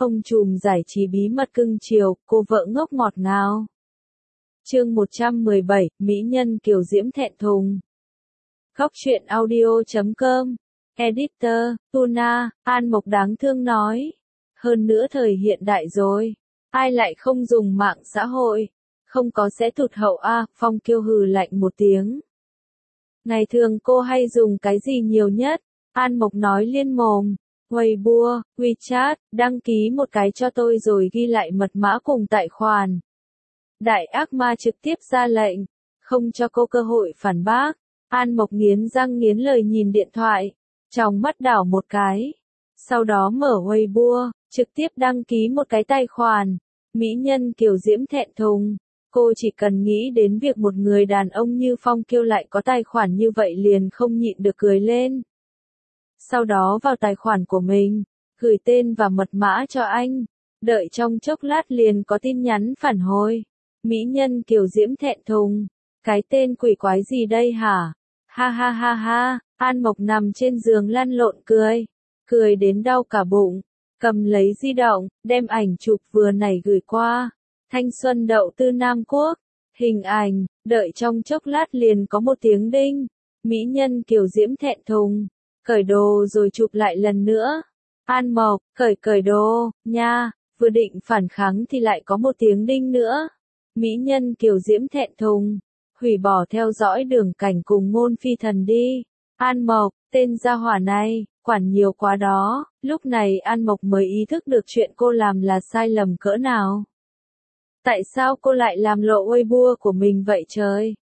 Ông trùm giải trí bí mật cưng chiều, cô vợ ngốc ngọt ngào. Chương 117, Mỹ nhân kiều diễm thẹn thùng. Góc truyện audio.com. Editor, Tuna, An Mộc đáng thương nói. Hơn nữa thời hiện đại rồi. Ai lại không dùng mạng xã hội? Không có sẽ tụt hậu à, Phong Kiêu hừ lạnh một tiếng. Ngày thường cô hay dùng cái gì nhiều nhất? An Mộc nói liên mồm. Weibo, WeChat, đăng ký một cái cho tôi rồi ghi lại mật mã cùng tài khoản. Đại ác ma trực tiếp ra lệnh, không cho cô cơ hội phản bác. An Mộc nghiến răng nghiến lời nhìn điện thoại, trong mắt đảo một cái. Sau đó mở Weibo, trực tiếp đăng ký một cái tài khoản. Mỹ nhân kiều diễm thẹn thùng. Cô chỉ cần nghĩ đến việc một người đàn ông như Phong Kiêu lại có tài khoản như vậy liền không nhịn được cười lên. Sau đó vào tài khoản của mình, gửi tên và mật mã cho anh. Đợi trong chốc lát liền có tin nhắn phản hồi. Mỹ nhân kiều diễm thẹn thùng. Cái tên quỷ quái gì đây hả? Ha ha ha ha, An Mộc nằm trên giường lăn lộn cười. Cười đến đau cả bụng. Cầm lấy di động, đem ảnh chụp vừa nãy gửi qua. Thanh xuân đậu tư Nam Quốc. Hình ảnh, đợi trong chốc lát liền có một tiếng đinh. Mỹ nhân kiều diễm thẹn thùng. Cởi đồ rồi chụp lại lần nữa. An Mộc, cởi đồ, nha, vừa định phản kháng thì lại có một tiếng đinh nữa. Mỹ nhân kiều diễm thẹn thùng. Hủy bỏ theo dõi đường cảnh cùng ngôn phi thần đi. An Mộc, tên gia hỏa này, quản nhiều quá đó. Lúc này An Mộc mới ý thức được chuyện cô làm là sai lầm cỡ nào. Tại sao cô lại làm lộ Weibo của mình vậy trời?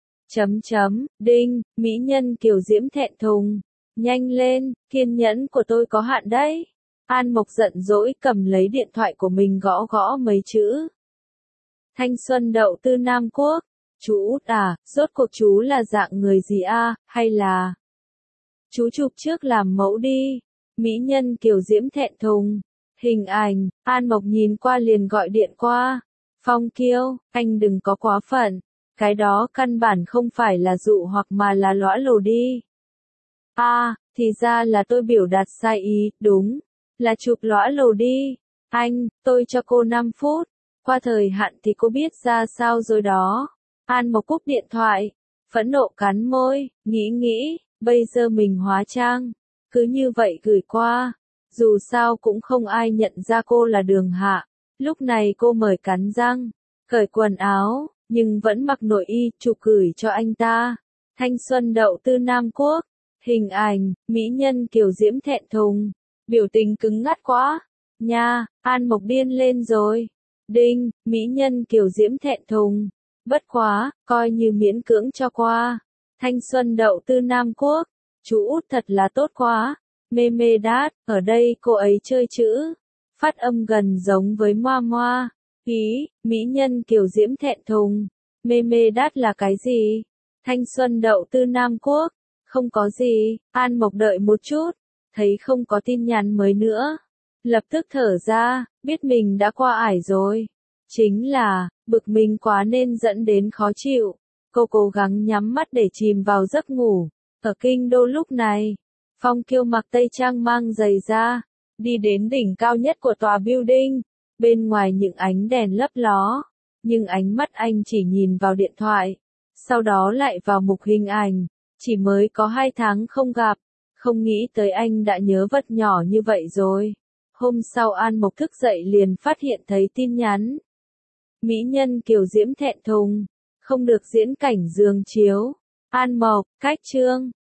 Đinh, mỹ nhân kiều diễm thẹn thùng. Nhanh lên, kiên nhẫn của tôi có hạn đấy. An Mộc giận dỗi cầm lấy điện thoại của mình gõ gõ mấy chữ. Thanh xuân đậu tư Nam Quốc. Chú út à, rốt cuộc chú là dạng người gì à, hay là... Chú chụp trước làm mẫu đi. Mỹ nhân kiều diễm thẹn thùng. Hình ảnh, An Mộc nhìn qua liền gọi điện qua. Phong Kiêu, anh đừng có quá phận. Cái đó căn bản không phải là dụ hoặc mà là lõa lồ đi. À, thì ra là tôi biểu đạt sai ý, đúng. Là chụp lõa lồ đi. Anh, tôi cho cô 5 phút. Qua thời hạn thì cô biết ra sao rồi đó. An Mộc cúp điện thoại. Phẫn nộ cắn môi, nghĩ, bây giờ mình hóa trang. Cứ như vậy gửi qua. Dù sao cũng không ai nhận ra cô là Đường Hạ. Lúc này cô mời cắn răng. Cởi quần áo, nhưng vẫn mặc nội y, chụp gửi cho anh ta. Thanh xuân đậu tư Nam Quốc. Hình ảnh, mỹ nhân kiều diễm thẹn thùng. Biểu tình cứng ngắt quá. Nha, An Mộc điên lên rồi. Đinh, mỹ nhân kiều diễm thẹn thùng. Bất quá, coi như miễn cưỡng cho qua. Thanh xuân đậu tư Nam Quốc. Chú út thật là tốt quá. Mê đát, ở đây cô ấy chơi chữ. Phát âm gần giống với moa moa. Ý, mỹ nhân kiều diễm thẹn thùng. Mê đát là cái gì? Thanh xuân đậu tư Nam Quốc. Không có gì, An Mộc đợi một chút. Thấy không có tin nhắn mới nữa. Lập tức thở ra, biết mình đã qua ải rồi. Chính là, bực mình quá nên dẫn đến khó chịu. Cô cố gắng nhắm mắt để chìm vào giấc ngủ. Ở kinh đô lúc này, Phong Kiêu mặc tây trang mang giày da, đi đến đỉnh cao nhất của tòa building. Bên ngoài những ánh đèn lấp ló, nhưng ánh mắt anh chỉ nhìn vào điện thoại, sau đó lại vào mục hình ảnh. Chỉ mới có 2 tháng không gặp, không nghĩ tới anh đã nhớ vật nhỏ như vậy rồi. Hôm sau An Mộc thức dậy liền phát hiện thấy tin nhắn. Mỹ nhân kiều diễm thẹn thùng, không được diễn cảnh giường chiếu. An Mộc, cách chương.